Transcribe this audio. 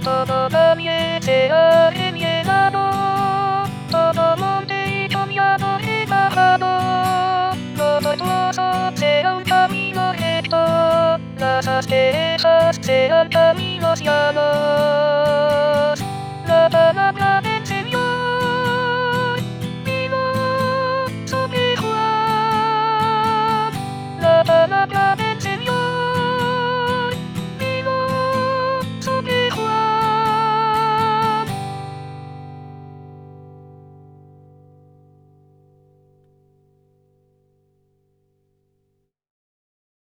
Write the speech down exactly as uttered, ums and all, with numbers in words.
todo también se ha rellenado, todo monte y soñado he bajado, todo trozo sea un camino recto, las asperezas sean caminos llanos.